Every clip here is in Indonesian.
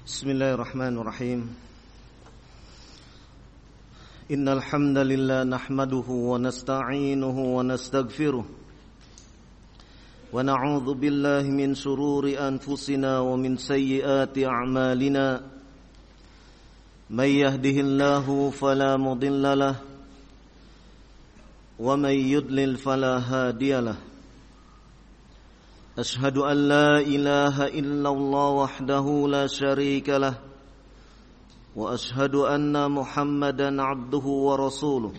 Bismillahirrahmanirrahim. Innal hamdalillah nahmaduhu wa nasta'inuhu wa nastaghfiruh wa na'udzu billahi min shururi anfusina wa min sayyiati a'malina. May yahdihillahu fala mudilla lahu wa may yudlil fala hadiya lahu. Ashhadu an la ilaha illallah wahdahu la syarika lah wa ashhadu anna Muhammadan abduhu wa rasuluh.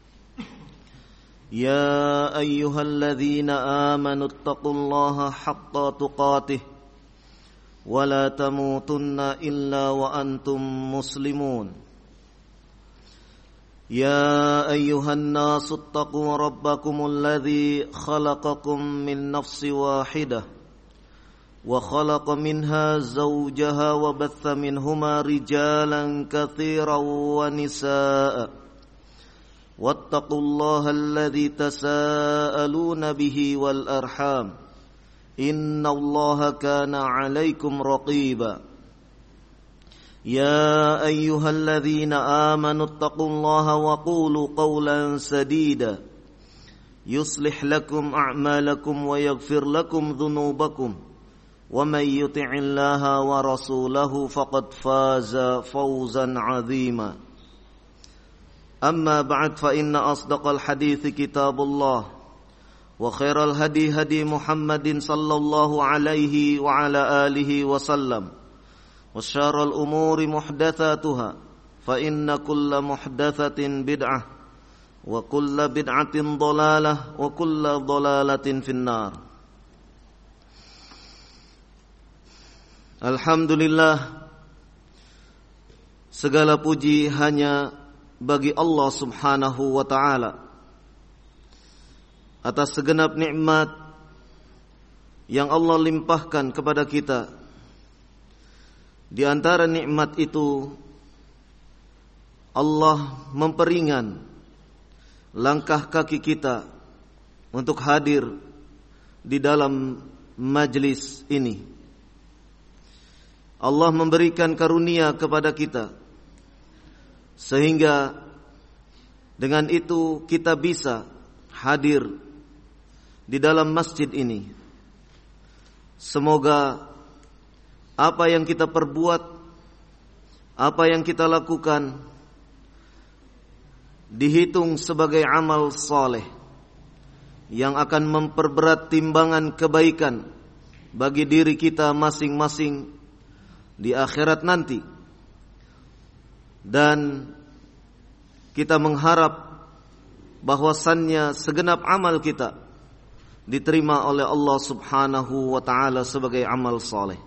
Ya ayyuhalladzina amanu taqullaha haqqa tuqatih wa la tamutunna illa wa antum muslimun. يا أيها الناس اتقوا ربكم الذي خلقكم من نفس واحدة وخلق منها زوجها وبث منهما رجالا كثيرا ونساء واتقوا الله الذي تساءلون به والأرحام إن الله كان عليكم رقيبا يا أيها الذين آمنوا اتقوا الله وقولوا قولا سديدا يصلح لكم أعمالكم ويغفر لكم ذنوبكم ومن يطع الله ورسوله فقد فاز فوزا عظيما أما بعد فإن أصدق الحديث كتاب الله وخير الهدي هدي محمد صلى الله عليه وعلى آله وسلم وشر الأمور محدثاتها فإن كل محدثة بدعة وكل بدعة ضلالة وكل ضلالة في النار. Alhamdulillah, segala puji hanya bagi Allah subhanahu wa ta'ala atas segenap nikmat yang Allah limpahkan kepada kita. Di antara nikmat itu Allah memperingan langkah kaki kita untuk hadir di dalam majlis ini. Allah memberikan karunia kepada kita sehingga dengan itu kita bisa hadir di dalam masjid ini. Semoga apa yang kita perbuat, apa yang kita lakukan dihitung sebagai amal saleh yang akan memperberat timbangan kebaikan bagi diri kita masing-masing di akhirat nanti. Dan kita mengharap bahwasannya segenap amal kita diterima oleh Allah subhanahu wa ta'ala sebagai amal saleh.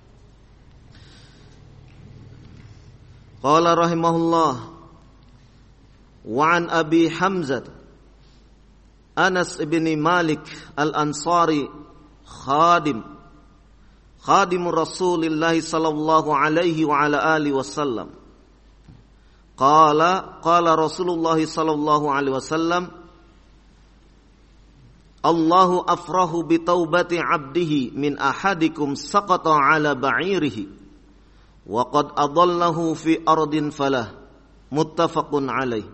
Qala rahimahullah wa an Abi Hamzah Anas ibn Malik al-Ansari khadim Rasulillah sallallahu alaihi wa ala alihi wasallam qala Rasulullah sallallahu alaihi wasallam Allahu afrahu bi taubati 'abdihi min ahadikum saqata 'ala ba'irihi wa qad adallahu fi ardin falah muttafaqun alaih.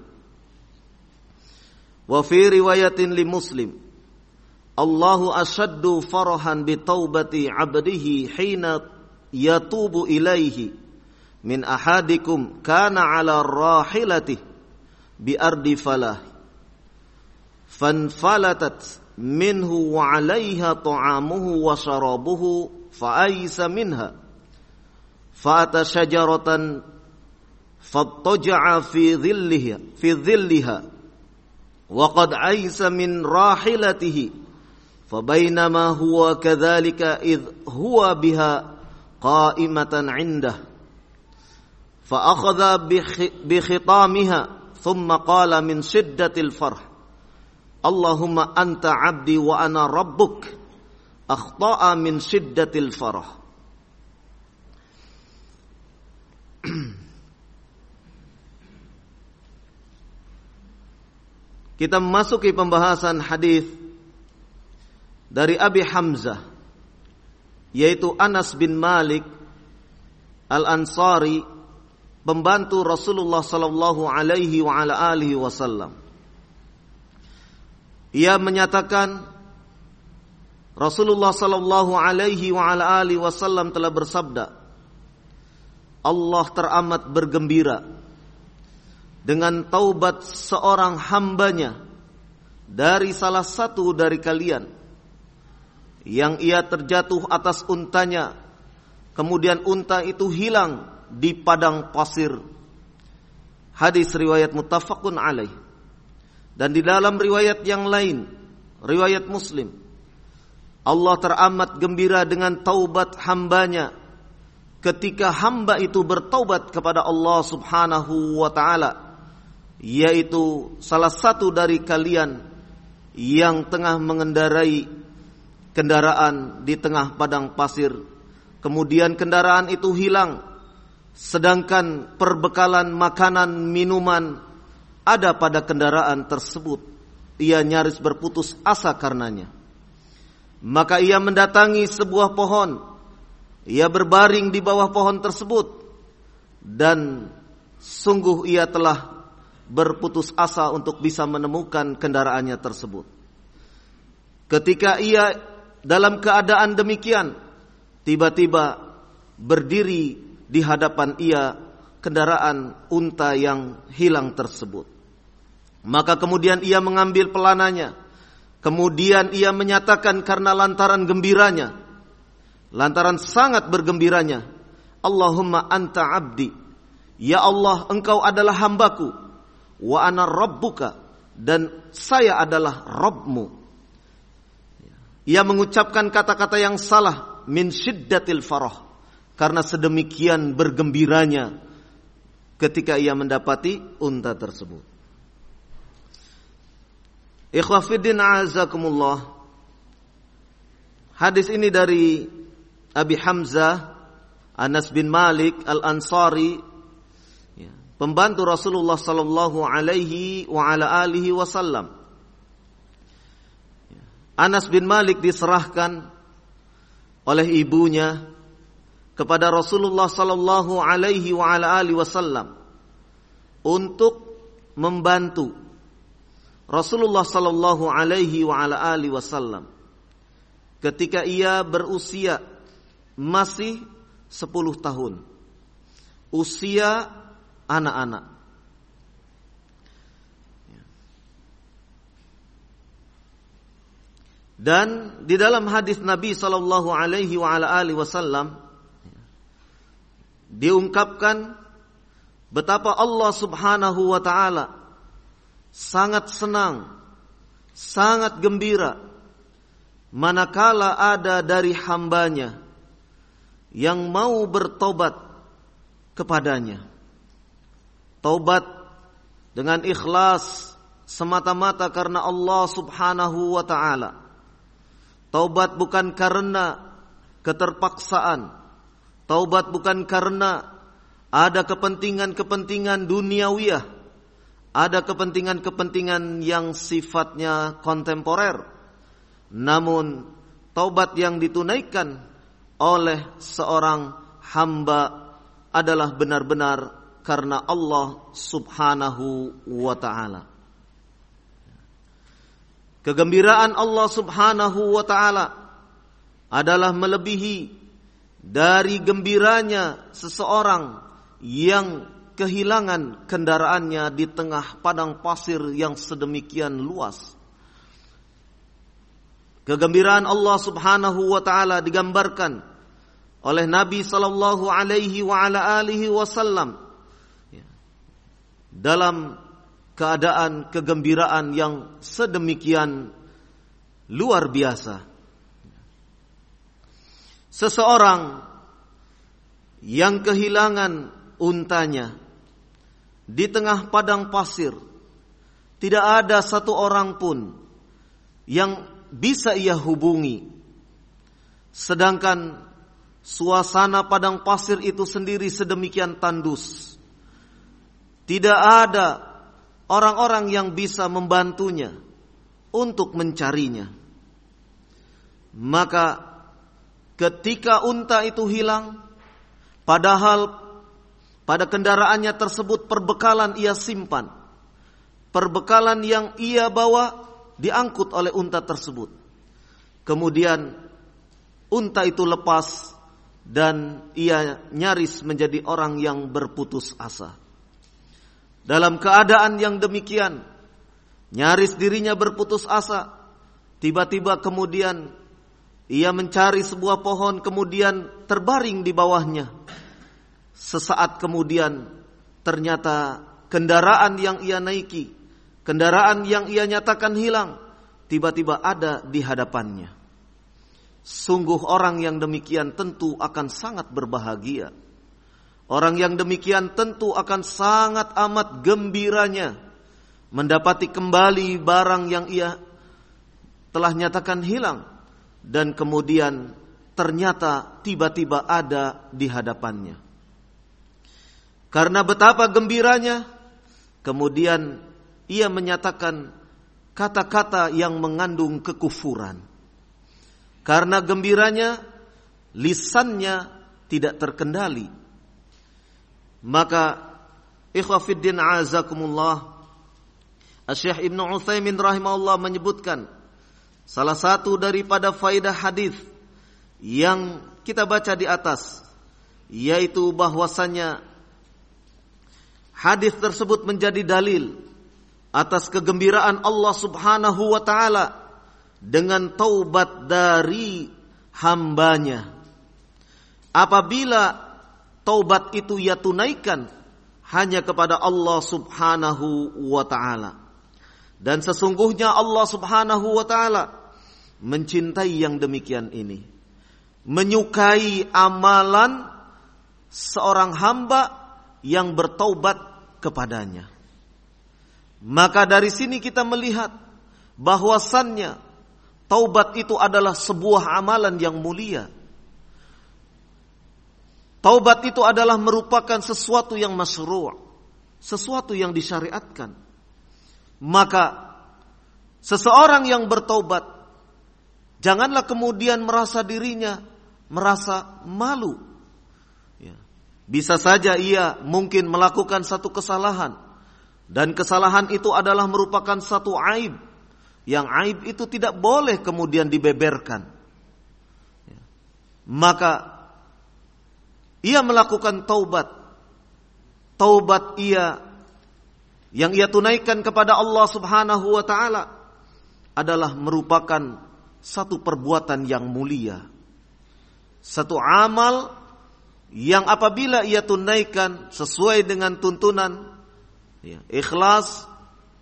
Wa fi riwayatin li Muslim Allahu ashaddu farahan bi taubati 'abdihi hina yatubu ilaihi min ahadikum kana 'ala rahilatihi bi ardi falah fanfalatat minhu wa 'alaiha ta'amuhu wa sharabuhu fa aisa minha fa'ata syajaratan fattaja'a fi dhilliha wa qad aisa min rahilatihi fabainama huwa kadzalika idh huwa biha qa'imatan 'indah fa akhadha bi khitamiha thumma qala min shiddatil farh Allahumma anta 'abdi wa ana rabbuk akhta'a min shiddatil farh. Kita memasuki pembahasan hadis dari Abi Hamzah, yaitu Anas bin Malik Al-Ansari, pembantu Rasulullah sallallahu alaihi wa ala alihi wasallam. Ia menyatakan Rasulullah sallallahu alaihi wa ala alihi wasallam telah bersabda, Allah teramat bergembira dengan taubat seorang hambanya dari salah satu dari kalian yang ia terjatuh atas untanya, kemudian unta itu hilang di padang pasir. Hadis riwayat muttafaqun alaih. Dan di dalam riwayat yang lain, riwayat Muslim, Allah teramat gembira dengan taubat hambanya ketika hamba itu bertaubat kepada Allah subhanahu wa ta'ala, yaitu salah satu dari kalian yang tengah mengendarai kendaraan di tengah padang pasir, kemudian kendaraan itu hilang, sedangkan perbekalan makanan minuman ada pada kendaraan tersebut. Ia nyaris berputus asa karenanya. Maka ia mendatangi sebuah pohon, ia berbaring di bawah pohon tersebut, dan sungguh ia telah berputus asa untuk bisa menemukan kendaraannya tersebut. Ketika ia dalam keadaan demikian, tiba-tiba berdiri di hadapan ia kendaraan unta yang hilang tersebut. Maka kemudian ia mengambil pelananya, kemudian ia menyatakan karena lantaran gembiranya, lantaran sangat bergembiranya, Allahumma anta abdi, ya Allah engkau adalah hambaku, wa ana rabbuka, dan saya adalah Rabbmu. Ia mengucapkan kata-kata yang salah, min syiddatil farah, karena sedemikian bergembiranya ketika ia mendapati unta tersebut. Ikhwah fiddin a'azakumullah. Hadis ini dari Abi Hamzah Anas bin Malik Al-Ansari, pembantu Rasulullah sallallahu alaihi wa ala alihi wasallam. Anas bin Malik diserahkan oleh ibunya kepada Rasulullah sallallahu alaihi wa ala alihi wasallam untuk membantu Rasulullah sallallahu alaihi wa ala alihi wasallam ketika ia berusia masih 10 tahun, usia anak-anak. Dan di dalam hadis Nabi sallallahu alaihi wa ala alihi wasallam diungkapkan betapa Allah subhanahu wa ta'ala sangat senang, sangat gembira manakala ada dari hambanya yang mau bertobat kepadanya. Taubat dengan ikhlas semata-mata karena Allah subhanahu wa ta'ala. Taubat bukan karena keterpaksaan. Taubat bukan karena ada kepentingan-kepentingan duniawiyah, ada kepentingan-kepentingan yang sifatnya kontemporer. Namun taubat yang ditunaikan oleh seorang hamba adalah benar-benar karena Allah subhanahu wa ta'ala. Kegembiraan Allah subhanahu wa ta'ala adalah melebihi dari gembiranya seseorang yang kehilangan kendaraannya di tengah padang pasir yang sedemikian luas. Kegembiraan Allah subhanahu wa ta'ala digambarkan oleh Nabi sallallahu alaihi wa ala alihi wasallam dalam keadaan kegembiraan yang sedemikian luar biasa. Seseorang yang kehilangan untanya di tengah padang pasir, tidak ada satu orang pun yang bisa ia hubungi. Sedangkan suasana padang pasir itu sendiri sedemikian tandus. Tidak ada orang-orang yang bisa membantunya untuk mencarinya. Maka ketika unta itu hilang, Padahal pada kendaraannya tersebut perbekalan ia simpan. Perbekalan yang ia bawa diangkut oleh unta tersebut. Kemudian unta itu lepas dan ia nyaris menjadi orang yang berputus asa. Dalam keadaan yang demikian, nyaris dirinya berputus asa, tiba-tiba kemudian ia mencari sebuah pohon, kemudian terbaring di bawahnya. Sesaat kemudian ternyata kendaraan yang ia naiki, kendaraan yang ia nyatakan hilang, tiba-tiba ada di hadapannya. Sungguh orang yang demikian tentu akan sangat berbahagia. Orang yang demikian tentu akan sangat amat gembiranya mendapati kembali barang yang ia telah nyatakan hilang, dan kemudian ternyata tiba-tiba ada di hadapannya. Karena betapa gembiranya, kemudian ia menyatakan kata-kata yang mengandung kekufuran. Karena gembiranya, lisannya tidak terkendali. Maka ikhwah fiddin azakumullah, Syekh Ibnu Utsaimin rahimahullah menyebutkan salah satu daripada faedah hadis yang kita baca di atas, yaitu bahwasanya hadis tersebut menjadi dalil atas kegembiraan Allah Subhanahu wa taala dengan taubat dari hambanya. Apabila taubat itu ia tunaikan hanya kepada Allah Subhanahu wa taala. Dan sesungguhnya Allah Subhanahu wa taala mencintai yang demikian ini, menyukai amalan seorang hamba yang bertaubat kepadanya. Maka dari sini kita melihat bahwasannya taubat itu adalah sebuah amalan yang mulia. Taubat itu adalah merupakan sesuatu yang masyru', sesuatu yang disyariatkan. Maka seseorang yang bertaubat, janganlah kemudian merasa dirinya merasa malu. Bisa saja ia mungkin melakukan satu kesalahan, dan kesalahan itu adalah merupakan satu aib, yang aib itu tidak boleh kemudian dibeberkan. Maka ia melakukan taubat. Taubat yang ia tunaikan kepada Allah Subhanahu wa taala adalah merupakan satu perbuatan yang mulia. Satu amal yang apabila ia tunaikan sesuai dengan tuntunan, ikhlas,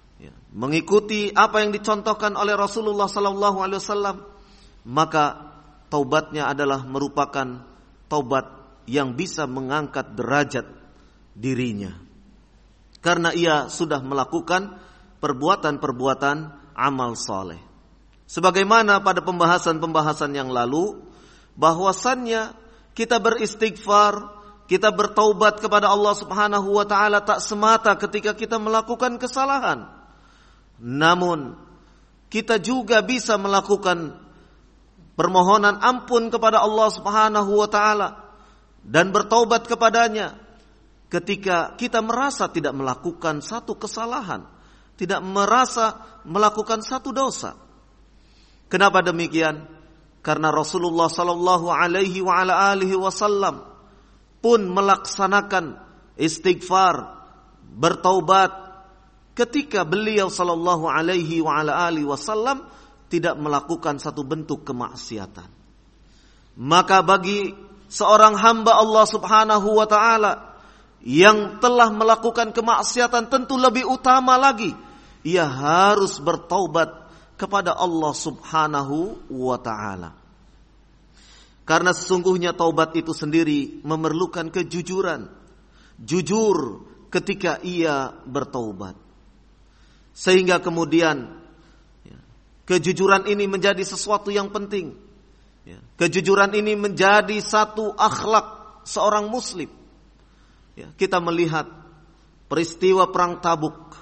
mengikuti apa yang dicontohkan oleh Rasulullah sallallahu alaihi wasallam, maka taubatnya adalah merupakan taubat yang bisa mengangkat derajat dirinya. Karena ia sudah melakukan perbuatan-perbuatan amal soleh. Sebagaimana pada pembahasan-pembahasan yang lalu, bahwasannya kita beristighfar, kita bertaubat kepada Allah Subhanahu wa taala tak semata ketika kita melakukan kesalahan. Namun kita juga bisa melakukan permohonan ampun kepada Allah Subhanahu wa taala dan bertaubat kepadanya ketika kita merasa tidak melakukan satu kesalahan, tidak merasa melakukan satu dosa. Kenapa demikian? Karena Rasulullah sallallahu alaihi wa ala alihi wasallam pun melaksanakan istighfar, bertaubat ketika beliau sallallahu alaihi wa ala alihi wasallam tidak melakukan satu bentuk kemaksiatan. Maka bagi seorang hamba Allah Subhanahu wa taala yang telah melakukan kemaksiatan, tentu lebih utama lagi ia harus bertaubat kepada Allah Subhanahu wa taala. Karena sesungguhnya taubat itu sendiri memerlukan kejujuran. Jujur ketika ia bertaubat. Sehingga kemudian kejujuran ini menjadi sesuatu yang penting. Kejujuran ini menjadi satu akhlak seorang muslim. Kita melihat peristiwa perang Tabuk,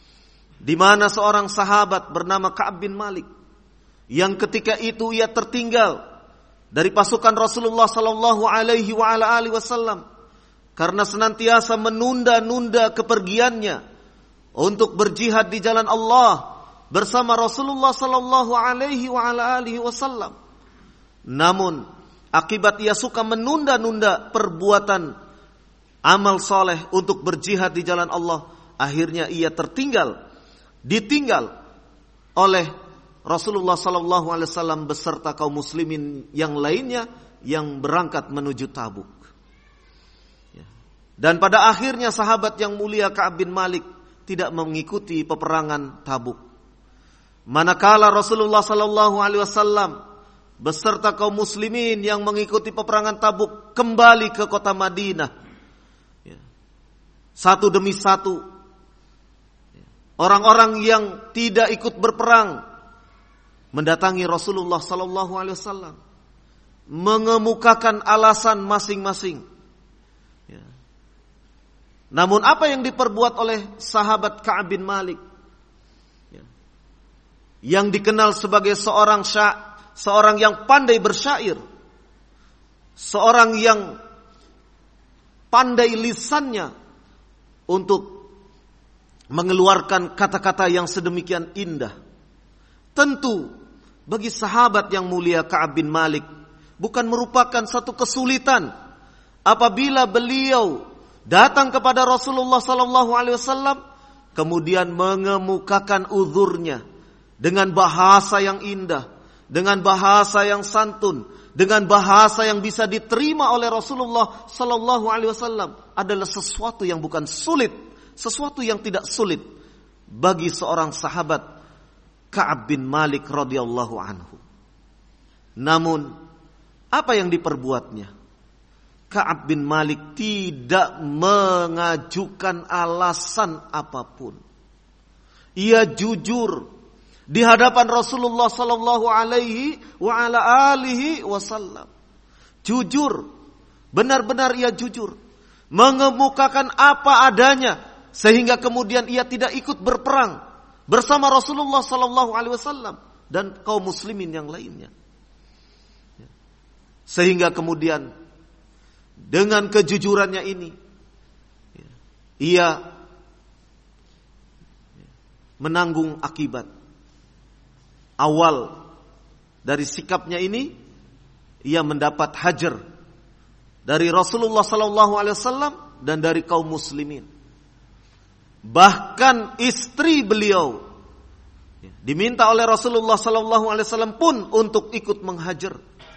di mana seorang sahabat bernama Ka'ab bin Malik, yang ketika itu ia tertinggal dari pasukan Rasulullah sallallahu alaihi wa ala alihi wasallam, karena senantiasa menunda-nunda kepergiannya untuk berjihad di jalan Allah bersama Rasulullah sallallahu alaihi wasallam. Namun akibat ia suka menunda-nunda perbuatan amal soleh untuk berjihad di jalan Allah, akhirnya ia ditinggal oleh Rasulullah sallallahu alaihi wasallam beserta kaum muslimin yang lainnya yang berangkat menuju Tabuk. Dan pada akhirnya sahabat yang mulia Ka'ab bin Malik tidak mengikuti peperangan Tabuk. Manakala Rasulullah sallallahu alaihi wasallam beserta kaum muslimin yang mengikuti peperangan Tabuk kembali ke kota Madinah, satu demi satu orang-orang yang tidak ikut berperang mendatangi Rasulullah sallallahu alaihi wasallam, mengemukakan alasan masing-masing. Namun apa yang diperbuat oleh sahabat Ka'ab bin Malik, yang dikenal sebagai seorang yang pandai bersyair, seorang yang pandai lisannya untuk mengeluarkan kata-kata yang sedemikian indah. Tentu bagi sahabat yang mulia Ka'ab bin Malik bukan merupakan satu kesulitan apabila beliau datang kepada Rasulullah sallallahu alaihi wasallam kemudian mengemukakan uzurnya dengan bahasa yang indah, dengan bahasa yang santun, dengan bahasa yang bisa diterima oleh Rasulullah sallallahu alaihi wasallam, adalah sesuatu yang bukan sulit, sesuatu yang tidak sulit bagi seorang sahabat Ka'ab bin Malik radhiyallahu anhu. Namun apa yang diperbuatnya? Ka'ab bin Malik tidak mengajukan alasan apapun. Ia jujur di hadapan Rasulullah sallallahu alaihi wasallam. Jujur, benar-benar ia jujur, mengemukakan apa adanya sehingga kemudian ia tidak ikut berperang bersama Rasulullah sallallahu alaihi wasallam dan kaum muslimin yang lainnya. Sehingga kemudian dengan kejujurannya ini ia menanggung akibat. Awal dari sikapnya ini ia mendapat hajar dari Rasulullah sallallahu alaihi wasallam dan dari kaum muslimin. Bahkan istri beliau diminta oleh Rasulullah sallallahu alaihi wasallam pun untuk ikut menghajar.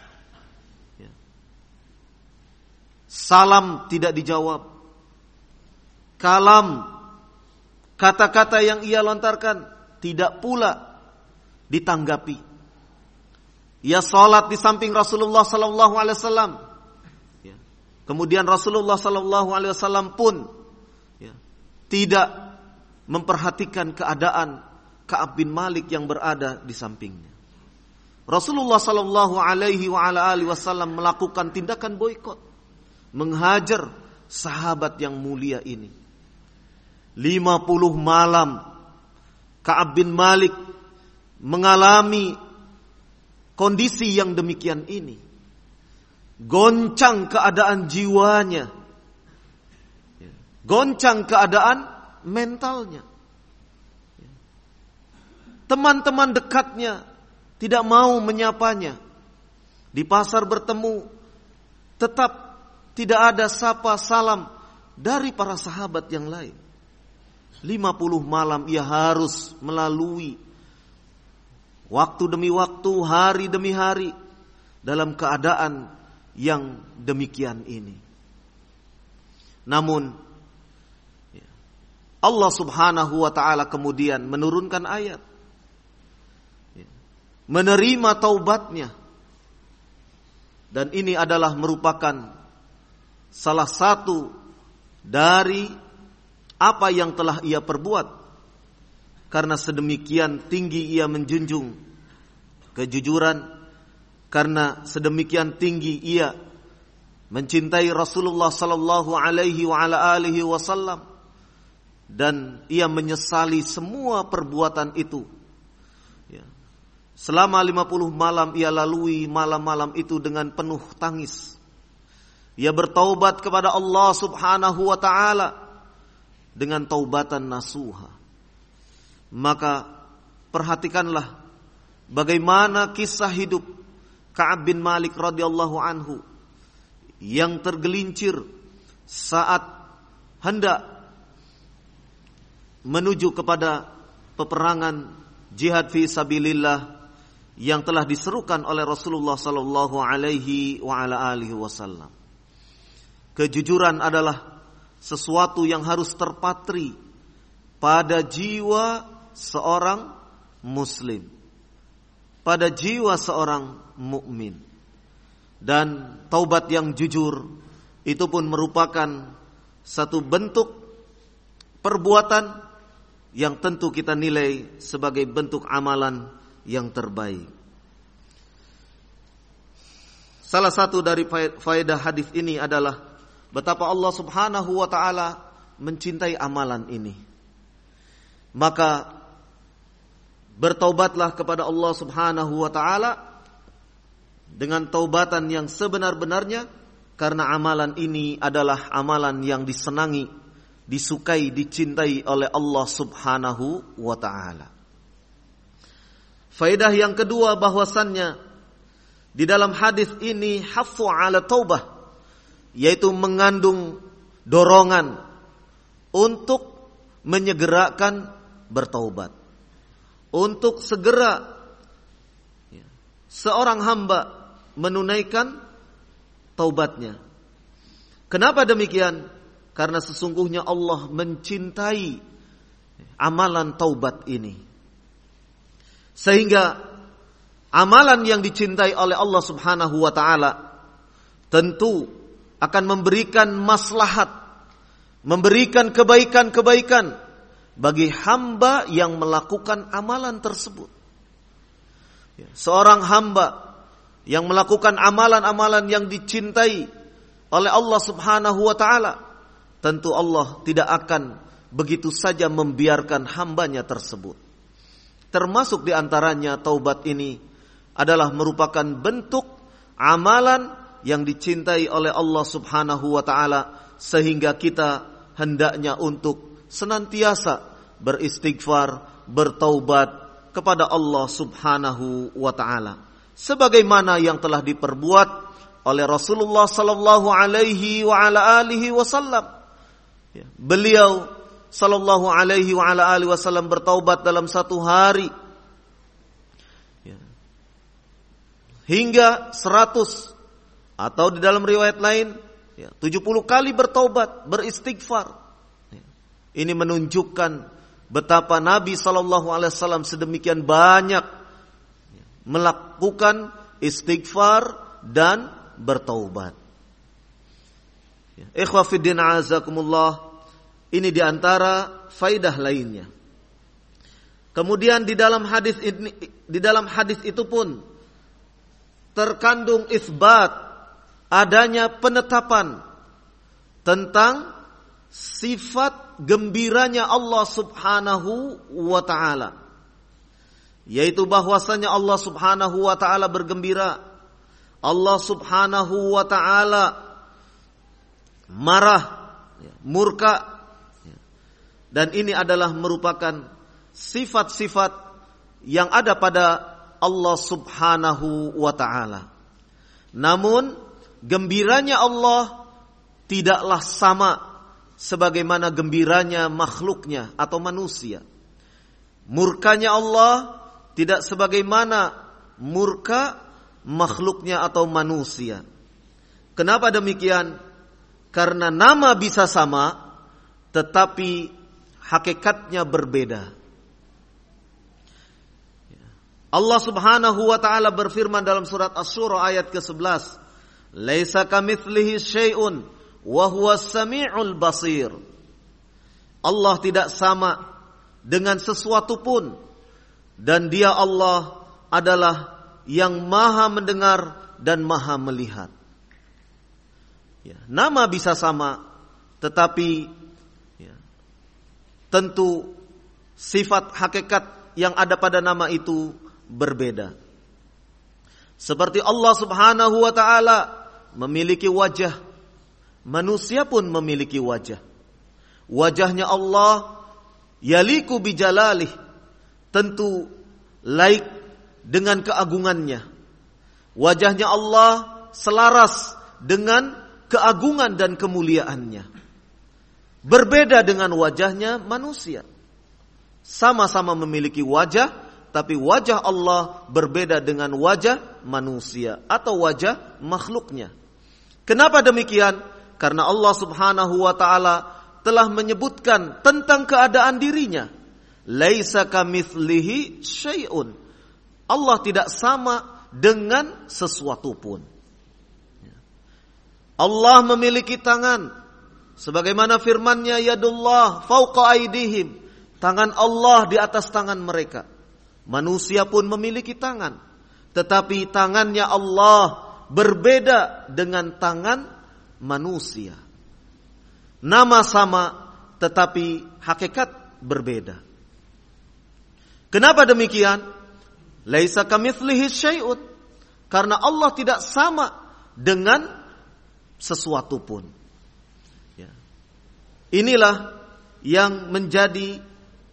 Salam tidak dijawab. Kalam, kata-kata yang ia lontarkan tidak pula ditanggapi. Ia salat di samping Rasulullah sallallahu alaihi wasallam. Kemudian Rasulullah sallallahu alaihi wasallam pun tidak memperhatikan keadaan Ka'ab bin Malik yang berada di sampingnya. Rasulullah sallallahu alaihi wasallam melakukan tindakan boikot, menghajar sahabat yang mulia ini. 50 malam Ka'ab bin Malik mengalami kondisi yang demikian ini. Goncang keadaan jiwanya, goncang keadaan mentalnya. Teman-teman dekatnya tidak mau menyapanya. Di pasar bertemu, tetap tidak ada sapa salam dari para sahabat yang lain. 50 malam ia harus melalui waktu demi waktu, hari demi hari dalam keadaan yang demikian ini. Namun Allah subhanahu wa ta'ala kemudian menurunkan ayat, menerima taubatnya. Dan ini adalah merupakan salah satu dari apa yang telah ia perbuat, karena sedemikian tinggi ia menjunjung kejujuran, karena sedemikian tinggi ia mencintai Rasulullah sallallahu alaihi wasallam, dan ia menyesali semua perbuatan itu. Selama 50 malam ia lalui malam-malam itu dengan penuh tangis, ia bertaubat kepada Allah Subhanahu wa taala dengan taubatan nasuha. Maka perhatikanlah bagaimana kisah hidup Ka'ab bin Malik radhiyallahu anhu yang tergelincir saat hendak menuju kepada peperangan jihad fi sabilillah yang telah diserukan oleh Rasulullah sallallahu alaihi wa ala alihi wasallam. Kejujuran adalah sesuatu yang harus terpatri pada jiwa seorang muslim, pada jiwa seorang mukmin. Dan taubat yang jujur itu pun merupakan satu bentuk perbuatan yang tentu kita nilai sebagai bentuk amalan yang terbaik. Salah satu dari faedah hadis ini adalah betapa Allah Subhanahu wa taala mencintai amalan ini. Maka bertaubatlah kepada Allah Subhanahu wa taala dengan taubatan yang sebenar-benarnya, karena amalan ini adalah amalan yang disenangi, disukai, dicintai oleh Allah Subhanahu wa taala. Faedah yang kedua bahwasannya di dalam hadis ini hafu ala taubah, yaitu mengandung dorongan untuk menyegerakan bertaubat. Untuk segera seorang hamba menunaikan taubatnya. Kenapa demikian? Karena sesungguhnya Allah mencintai amalan taubat ini. Sehingga amalan yang dicintai oleh Allah Subhanahu wa taala tentu akan memberikan maslahat, memberikan kebaikan-kebaikan bagi hamba yang melakukan amalan tersebut. Seorang hamba yang melakukan amalan-amalan yang dicintai oleh Allah Subhanahu wa taala, tentu Allah tidak akan begitu saja membiarkan hambanya tersebut. Termasuk di antaranya taubat ini adalah merupakan bentuk amalan yang dicintai oleh Allah Subhanahu wa taala, sehingga kita hendaknya untuk senantiasa beristighfar, bertaubat kepada Allah Subhanahu wa taala, sebagaimana yang telah diperbuat oleh Rasulullah sallallahu alaihi wa ala alihi wasallam. Beliau sallallahu alaihi wa ala alihi wasallam bertaubat dalam satu hari hingga 100, atau di dalam riwayat lain 70 kali bertaubat, beristighfar. Ini menunjukkan betapa Nabi sallallahu alaihi wasallam sedemikian banyak melakukan istighfar dan bertaubat. Ikhwa fiddin azakumullah, ini diantara faidah lainnya. Kemudian di dalam hadis itu pun terkandung isbat adanya penetapan tentang sifat gembiranya Allah Subhanahu wa taala, yaitu bahwasanya Allah Subhanahu wa taala bergembira, Allah Subhanahu wa taala marah, murka, dan ini adalah merupakan sifat-sifat yang ada pada Allah Subhanahu wa taala. Namun gembiranya Allah tidaklah sama sebagaimana gembiranya makhluknya atau manusia. Murkanya Allah tidak sebagaimana murka makhluknya atau manusia. Kenapa demikian? Karena nama bisa sama, tetapi hakikatnya berbeda. Allah Subhanahu wa taala berfirman dalam surat Asy-Syura ayat ke-11, "Laisa kamitslihi syai'un wa huwas samiul basir." Allah tidak sama dengan sesuatu pun, dan Dia Allah adalah yang Maha mendengar dan Maha melihat. Nama bisa sama, tetapi tentu sifat hakikat yang ada pada nama itu berbeda. Seperti Allah Subhanahu wa taala memiliki wajah manusia pun memiliki wajah. Wajahnya Allah yaliku bijalalih, tentu laik dengan keagungannya. Wajahnya Allah selaras dengan keagungan dan kemuliaannya. Berbeda dengan wajahnya manusia. Sama-sama memiliki wajah, tapi wajah Allah berbeda dengan wajah manusia atau wajah makhluknya. Kenapa demikian? Karena Allah Subhanahu wa ta'ala telah menyebutkan tentang keadaan dirinya. Laisa kamitslihi syai'un. Allah tidak sama dengan sesuatu pun. Allah memiliki tangan. Sebagaimana firman-Nya, yadullah fauqa aydihim. Tangan Allah di atas tangan mereka. Manusia pun memiliki tangan. Tetapi tangannya Allah berbeda dengan tangan manusia. Nama sama, tetapi hakikat berbeda. Kenapa demikian? Laisa kamitslihi syai'un. Karena Allah tidak sama dengan sesuatu pun. Ya. Inilah yang menjadi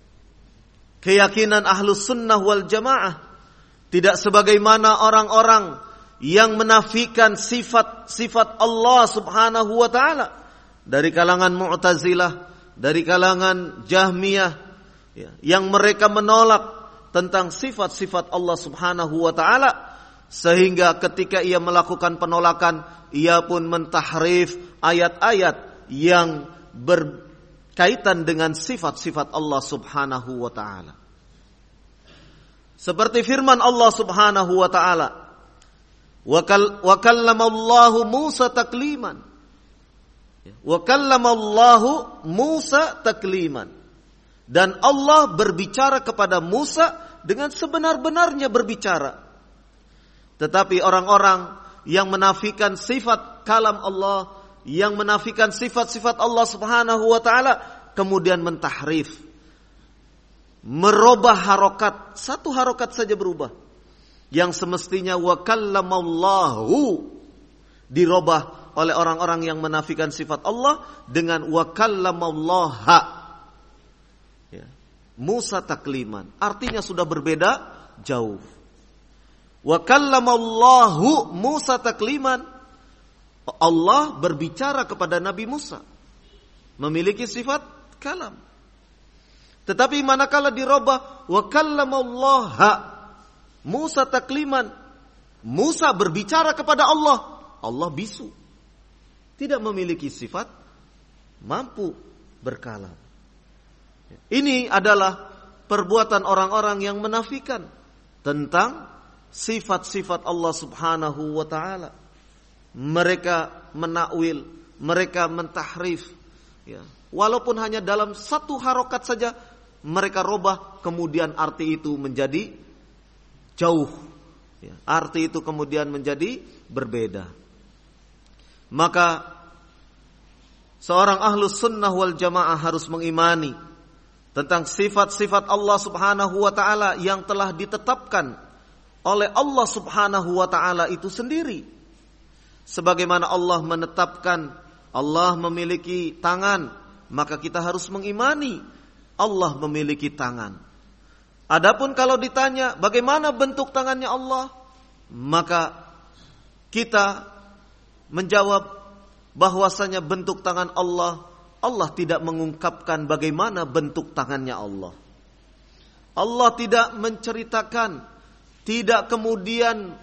keyakinan Ahlus Sunnah wal Jamaah. Tidak sebagaimana orang-orang yang menafikan sifat-sifat Allah Subhanahu wa ta'ala. Dari kalangan Mu'tazilah, dari kalangan Jahmiyah, ya, yang mereka menolak tentang sifat-sifat Allah Subhanahu wa ta'ala. Sehingga ketika ia melakukan penolakan, ia pun mentahrif ayat-ayat yang berkaitan dengan sifat-sifat Allah Subhanahu wa ta'ala. Seperti firman Allah Subhanahu wa ta'ala, wa kallamallahu Musa takliman. Wa kallamallahu Musa takliman. Dan Allah berbicara kepada Musa dengan sebenar-benarnya berbicara. Tetapi orang-orang yang menafikan sifat kalam Allah, yang menafikan sifat-sifat Allah Subhanahu wa ta'ala, kemudian mentahrif, merubah harokat, satu harokat saja berubah. Yang semestinya wa kallamallahu dirubah oleh orang-orang yang menafikan sifat Allah dengan wa kallamallaha, ya. Musa takliman, artinya sudah berbeda jauh. Wa kallamallahu Musa takliman, Allah berbicara kepada Nabi Musa, memiliki sifat kalam. Tetapi manakala dirubah wa kallamallaha Musa takliman, Musa berbicara kepada Allah, Allah bisu, tidak memiliki sifat mampu berkalam. Ini adalah perbuatan orang-orang yang menafikan tentang sifat-sifat Allah Subhanahu wa ta'ala. Mereka menakwil, mereka mentahrif, ya. Walaupun hanya dalam satu harokat saja mereka robah, kemudian arti itu menjadi jauh, ya. Arti itu kemudian menjadi berbeda. Maka seorang Ahlus Sunnah wal Jamaah harus mengimani tentang sifat-sifat Allah Subhanahu wa ta'ala yang telah ditetapkan oleh Allah Subhanahu wa ta'ala itu sendiri. Sebagaimana Allah menetapkan Allah memiliki tangan, maka kita harus mengimani Allah memiliki tangan. Adapun kalau ditanya bagaimana bentuk tangannya Allah, maka kita menjawab bahwasanya bentuk tangan Allah, Allah tidak mengungkapkan bagaimana bentuk tangannya Allah. Allah tidak menceritakan, tidak kemudian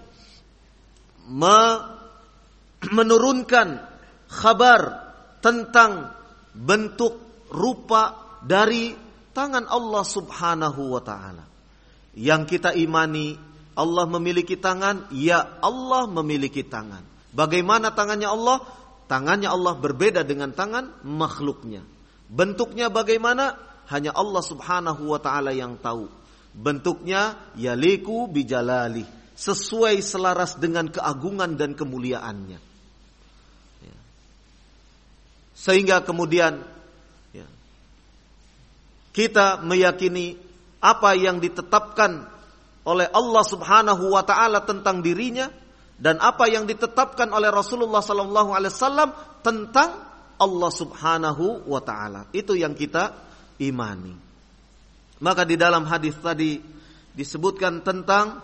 menurunkan kabar tentang bentuk rupa dari tangan Allah Subhanahu wa ta'ala. Yang kita imani, Allah memiliki tangan, ya Allah memiliki tangan. Bagaimana tangannya Allah? Tangannya Allah berbeda dengan tangan makhluknya. Bentuknya bagaimana? Hanya Allah Subhanahu wa ta'ala yang tahu. Bentuknya yaliku bijalali, sesuai selaras dengan keagungan dan kemuliaannya. Sehingga kemudian kita meyakini apa yang ditetapkan oleh Allah Subhanahu wa ta'ala tentang dirinya dan apa yang ditetapkan oleh Rasulullah sallallahu alaihi wasallam tentang Allah Subhanahu wa ta'ala. Itu yang kita imani. Maka di dalam hadis tadi disebutkan tentang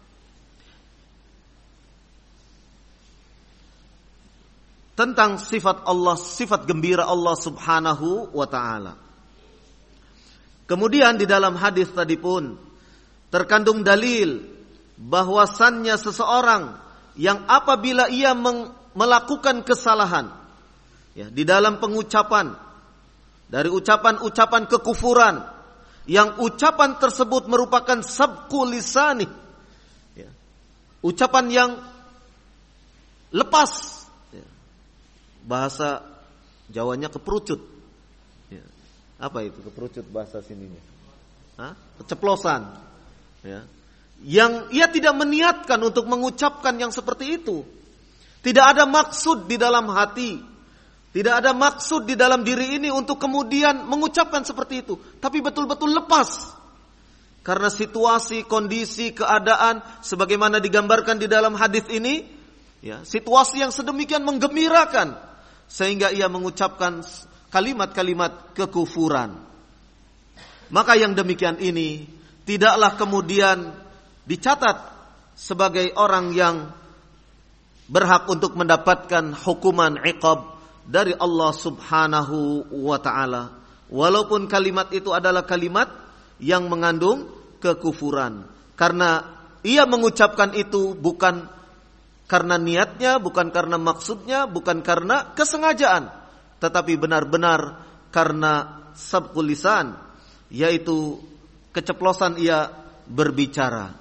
sifat Allah, sifat gembira Allah Subhanahu wa ta'ala. Kemudian di dalam hadis tadi pun terkandung dalil bahwasannya seseorang yang apabila ia melakukan kesalahan, ya, di dalam pengucapan, dari ucapan-ucapan kekufuran, yang ucapan tersebut merupakan sabqu lisani, ya, ucapan yang lepas, ya, bahasa Jawanya keperucut, ya. Apa itu keperucut bahasa sininya? Keceplosan, ya. Yang ia tidak meniatkan untuk mengucapkan yang seperti itu. Tidak ada maksud di dalam hati, tidak ada maksud di dalam diri ini untuk kemudian mengucapkan seperti itu. Tapi betul-betul lepas. Karena situasi, kondisi, keadaan sebagaimana digambarkan di dalam hadis ini, ya, situasi yang sedemikian menggembirakan sehingga ia mengucapkan kalimat-kalimat kekufuran. Maka yang demikian ini tidaklah kemudian dicatat sebagai orang yang berhak untuk mendapatkan hukuman iqab dari Allah Subhanahu wa ta'ala. Walaupun kalimat itu adalah kalimat yang mengandung kekufuran. Karena ia mengucapkan itu bukan karena niatnya, bukan karena maksudnya, bukan karena kesengajaan, tetapi benar-benar karena sabqul lisan, yaitu keceplosan ia berbicara.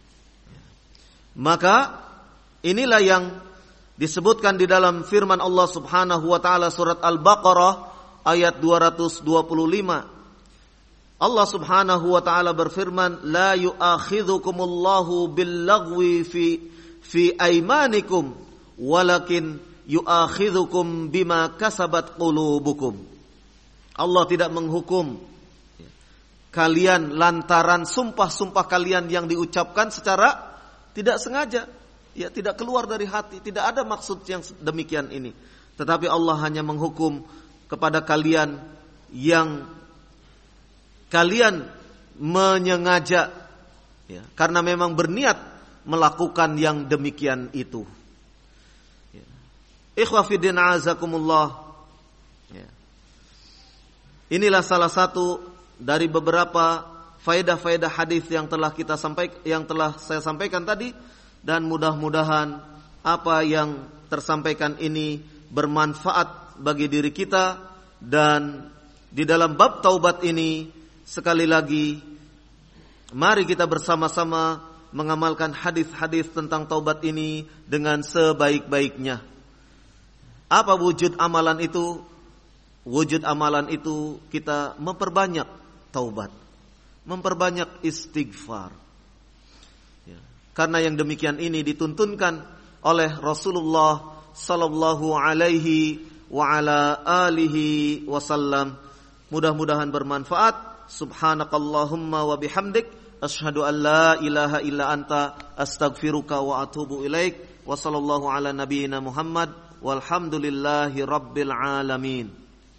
Maka inilah yang disebutkan di dalam firman Allah Subhanahu wa ta'ala surat Al-Baqarah ayat 225. Allah Subhanahu wa ta'ala berfirman, la yu'akhidhukumullahu bil-lagwi fi aymanikum walakin yu'akhidhukum bima kasabat qulubukum. Allah tidak menghukum kalian lantaran sumpah-sumpah kalian yang diucapkan secara tidak sengaja, ya, tidak keluar dari hati, tidak ada maksud yang demikian ini. Tetapi Allah hanya menghukum kepada kalian yang kalian menyengaja, ya, karena memang berniat melakukan yang demikian itu. Ya. Ikhwa fiddin azakumullah. Ya. Inilah salah satu dari beberapa faedah-faedah hadis yang telah saya sampaikan tadi, dan mudah-mudahan apa yang tersampaikan ini bermanfaat bagi diri kita. Dan di dalam bab taubat ini sekali lagi mari kita bersama-sama mengamalkan hadis-hadis tentang taubat ini dengan sebaik-baiknya. Apa wujud amalan itu? Wujud amalan itu kita memperbanyak taubat, memperbanyak istighfar, ya. Karena yang demikian ini dituntunkan oleh Rasulullah sallallahu alaihi wa ala alihi wasallam. Mudah-mudahan bermanfaat. Subhanakallahumma wa bihamdik, asyhadu an la ilaha illa anta, astaghfiruka wa atubu ilaik. Wa sallallahu ala nabiyyina Muhammad walhamdulillahi rabbil alamin.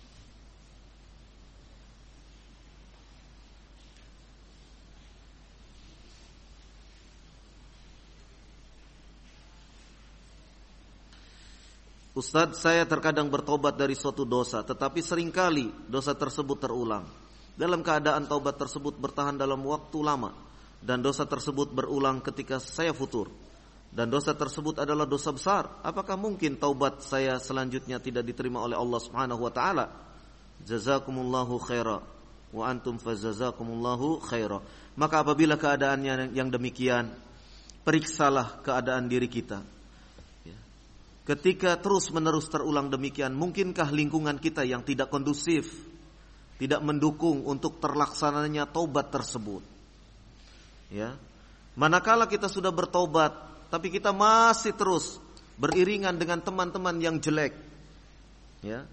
Ustadz, saya terkadang bertobat dari suatu dosa, tetapi seringkali dosa tersebut terulang. Dalam keadaan taubat tersebut bertahan dalam waktu lama, dan dosa tersebut berulang ketika saya futur, dan dosa tersebut adalah dosa besar. Apakah mungkin taubat saya selanjutnya tidak diterima oleh Allah Subhanahu wa ta'ala? Jazakumullahu khaira wa antum fajazakumullahu khaira. Maka apabila keadaannya yang demikian, periksalah keadaan diri kita. Ketika terus-menerus terulang demikian, mungkinkah lingkungan kita yang tidak kondusif, tidak mendukung untuk terlaksananya taubat tersebut? Ya. Manakala kita sudah bertobat, tapi kita masih terus beriringan dengan teman-teman yang jelek, ya.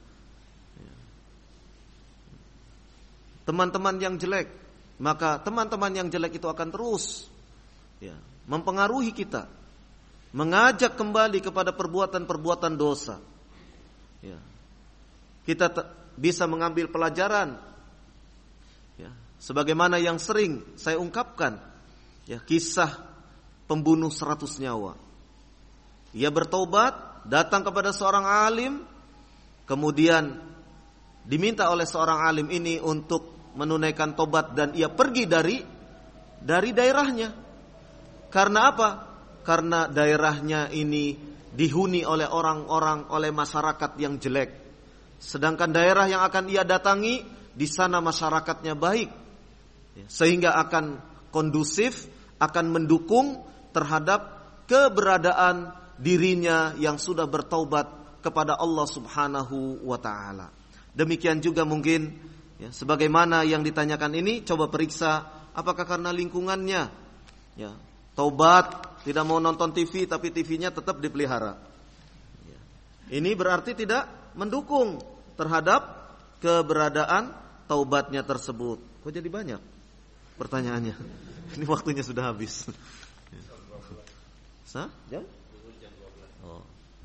Teman-teman yang jelek, maka teman-teman yang jelek itu akan terus, ya, mempengaruhi kita, mengajak kembali kepada perbuatan-perbuatan dosa. Ya. Kita bisa mengambil pelajaran, ya, sebagaimana yang sering saya ungkapkan, ya, kisah pembunuh 100 nyawa. Ia bertobat, datang kepada seorang alim, kemudian diminta oleh seorang alim ini untuk menunaikan tobat, dan ia pergi dari daerahnya. Karena apa? Karena daerahnya ini dihuni oleh orang-orang, oleh masyarakat yang jelek. Sedangkan daerah yang akan ia datangi, di sana masyarakatnya baik, sehingga akan kondusif, akan mendukung terhadap keberadaan dirinya yang sudah bertaubat kepada Allah Subhanahu wa ta'ala. Demikian juga mungkin, ya, sebagaimana yang ditanyakan ini, coba periksa apakah karena lingkungannya, ya, taubat, tidak mau nonton TV tapi TV-nya tetap dipelihara. Ini berarti tidak mendukung terhadap keberadaan taubatnya tersebut. Kok jadi banyak pertanyaannya? Ini waktunya sudah habis. Jam? Oh.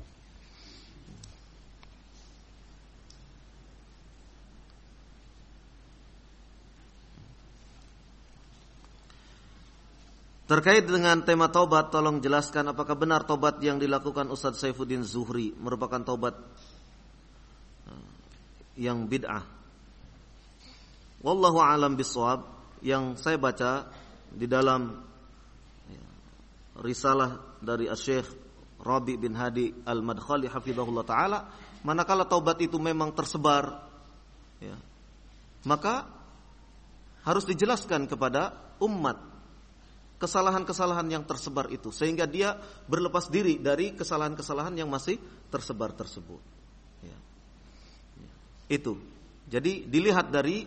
Terkait dengan tema taubat, tolong jelaskan apakah benar taubat yang dilakukan Ustaz Saifuddin Zuhri merupakan taubat yang bid'ah. Wallahu a'lam bishawab. Yang saya baca di dalam risalah dari Syekh Rabi bin Hadi Al-Madkhali hafizahullah ta'ala, manakala taubat itu memang tersebar, ya, maka harus dijelaskan kepada umat kesalahan-kesalahan yang tersebar itu, sehingga dia berlepas diri dari kesalahan-kesalahan yang masih tersebar tersebut, ya. Itu. Jadi dilihat dari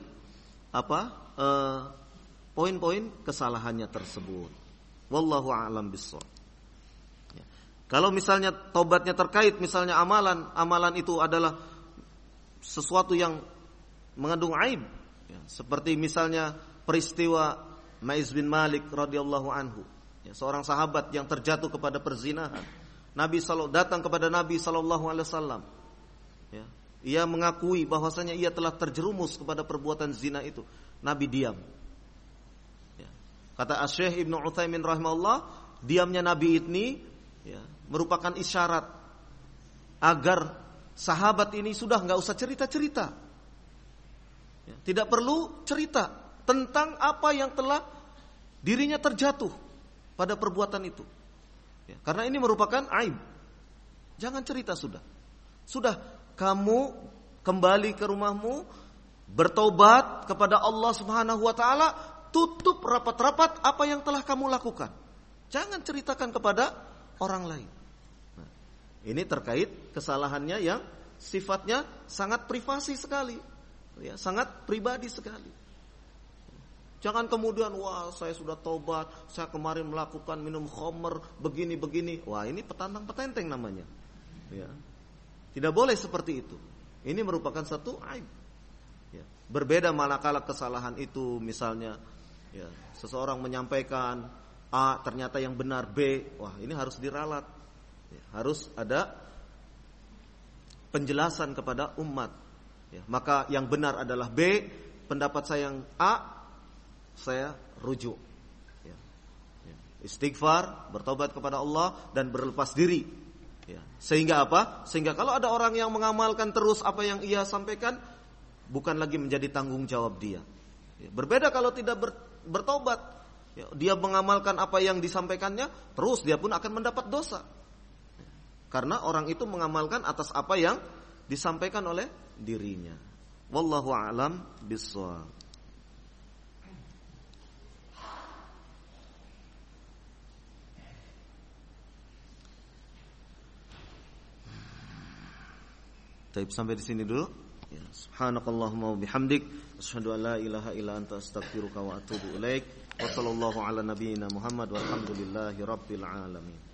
poin-poin kesalahannya tersebut. Wallahu a'lam bishawab. Ya. Kalau misalnya taubatnya terkait misalnya amalan itu adalah sesuatu yang mengandung aib, ya, seperti misalnya peristiwa Maiz bin Malik radhiyallahu anhu, ya, seorang sahabat yang terjatuh kepada perzinahan. Datang kepada Nabi sallallahu alaihi wasallam. Ya, ia mengakui bahwasanya ia telah terjerumus kepada perbuatan zina itu. Nabi diam. Ya. Kata Syekh Ibnu Utsaimin rahimahullah, diamnya Nabi ini, ya, merupakan isyarat agar sahabat ini sudah enggak usah cerita-cerita. Ya, tidak perlu cerita tentang apa yang telah dirinya terjatuh pada perbuatan itu, ya, karena ini merupakan aib. Jangan cerita sudah. Sudah kamu kembali ke rumahmu, bertobat kepada Allah Subhanahu wa ta'ala, tutup rapat-rapat apa yang telah kamu lakukan. Jangan ceritakan kepada orang lain. Nah, ini terkait kesalahannya yang sifatnya sangat privasi sekali, ya, sangat pribadi sekali. Jangan kemudian, wah saya sudah taubat, saya kemarin melakukan minum khamr, begini-begini. Wah, ini petantang-petenteng namanya, ya. Tidak boleh seperti itu. Ini merupakan satu aib, ya. Berbeda manakala kesalahan itu misalnya, ya, seseorang menyampaikan A, ternyata yang benar B. Wah, ini harus diralat, ya, harus ada penjelasan kepada umat, ya. Maka yang benar adalah B, pendapat saya yang A, saya rujuk, ya. Istighfar, bertobat kepada Allah dan berlepas diri, ya. Sehingga apa? Sehingga kalau ada orang yang mengamalkan terus apa yang ia sampaikan, bukan lagi menjadi tanggung jawab dia, ya. Berbeda kalau tidak bertobat, ya, dia mengamalkan apa yang disampaikannya, terus dia pun akan mendapat dosa, ya. Karena orang itu mengamalkan atas apa yang disampaikan oleh dirinya. Wallahu a'lam bishawab. Baik, sampai di sini dulu. Ya, subhanakallahumma wa bihamdik, asyhadu an la ilaha illa anta astaghfiruka wa atubu ilaik. Wa sallallahu ala nabiyyina Muhammad walhamdulillahi rabbil alamin.